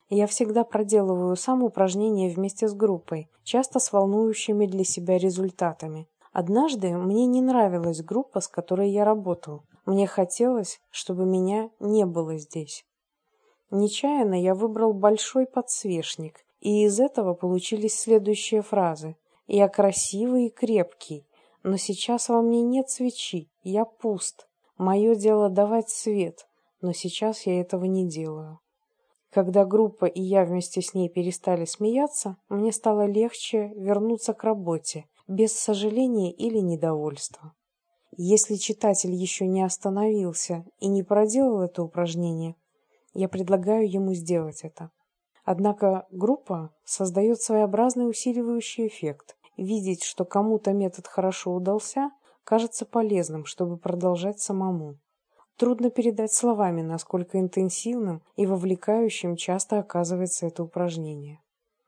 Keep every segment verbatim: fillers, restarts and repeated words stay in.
Я всегда проделываю сам упражнения вместе с группой, часто с волнующими для себя результатами. Однажды мне не нравилась группа, с которой я работал. Мне хотелось, чтобы меня не было здесь. Нечаянно я выбрал большой подсвечник, и из этого получились следующие фразы. «Я красивый и крепкий, но сейчас во мне нет свечи, я пуст. Мое дело давать свет, но сейчас я этого не делаю». Когда группа и я вместе с ней перестали смеяться, мне стало легче вернуться к работе, без сожаления или недовольства. Если читатель еще не остановился и не проделал это упражнение, я предлагаю ему сделать это. Однако группа создает своеобразный усиливающий эффект. Видеть, что кому-то метод хорошо удался, кажется полезным, чтобы продолжать самому. Трудно передать словами, насколько интенсивным и вовлекающим часто оказывается это упражнение.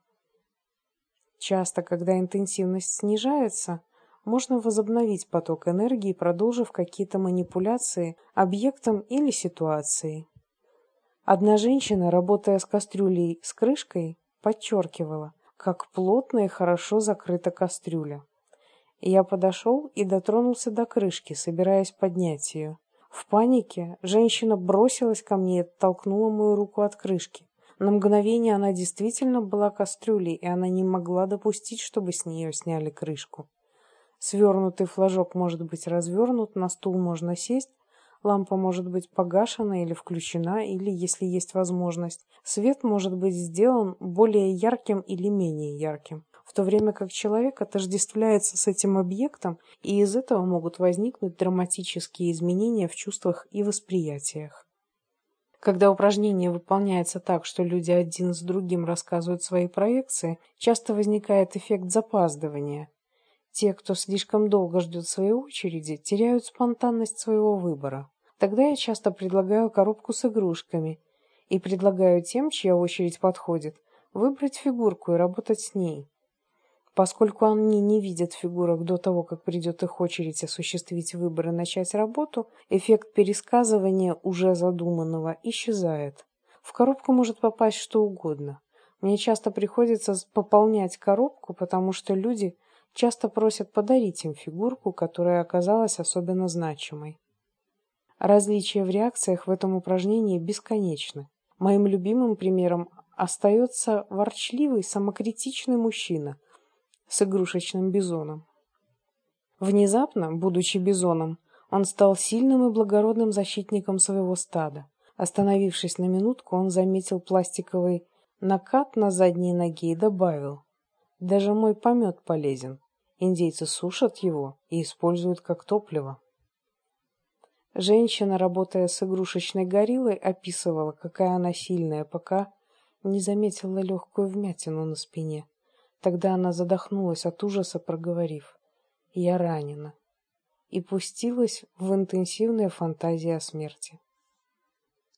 Часто, когда интенсивность снижается, можно возобновить поток энергии, продолжив какие-то манипуляции объектом или ситуацией. Одна женщина, работая с кастрюлей с крышкой, подчеркивала, как плотно и хорошо закрыта кастрюля. Я подошел и дотронулся до крышки, собираясь поднять ее. В панике женщина бросилась ко мне и оттолкнула мою руку от крышки. На мгновение она действительно была кастрюлей, и она не могла допустить, чтобы с нее сняли крышку. Свернутый флажок может быть развернут, на стул можно сесть, лампа может быть погашена или включена, или, если есть возможность, свет может быть сделан более ярким или менее ярким, в то время как человек отождествляется с этим объектом, и из этого могут возникнуть драматические изменения в чувствах и восприятиях. Когда упражнение выполняется так, что люди один с другим рассказывают свои проекции, часто возникает эффект запаздывания. Те, кто слишком долго ждет своей очереди, теряют спонтанность своего выбора. Тогда я часто предлагаю коробку с игрушками и предлагаю тем, чья очередь подходит, выбрать фигурку и работать с ней. Поскольку они не видят фигурок до того, как придет их очередь осуществить выбор и начать работу, эффект пересказывания уже задуманного исчезает. В коробку может попасть что угодно. Мне часто приходится пополнять коробку, потому что люди часто просят подарить им фигурку, которая оказалась особенно значимой. Различия в реакциях в этом упражнении бесконечны. Моим любимым примером остается ворчливый, самокритичный мужчина с игрушечным бизоном. Внезапно, будучи бизоном, он стал сильным и благородным защитником своего стада. Остановившись на минутку, он заметил пластиковый накат на задней ноге и добавил: «Даже мой помет полезен. Индейцы сушат его и используют как топливо». Женщина, работая с игрушечной гориллой, описывала, какая она сильная, пока не заметила легкую вмятину на спине. Тогда она задохнулась от ужаса, проговорив: «Я ранена», и пустилась в интенсивные фантазии о смерти.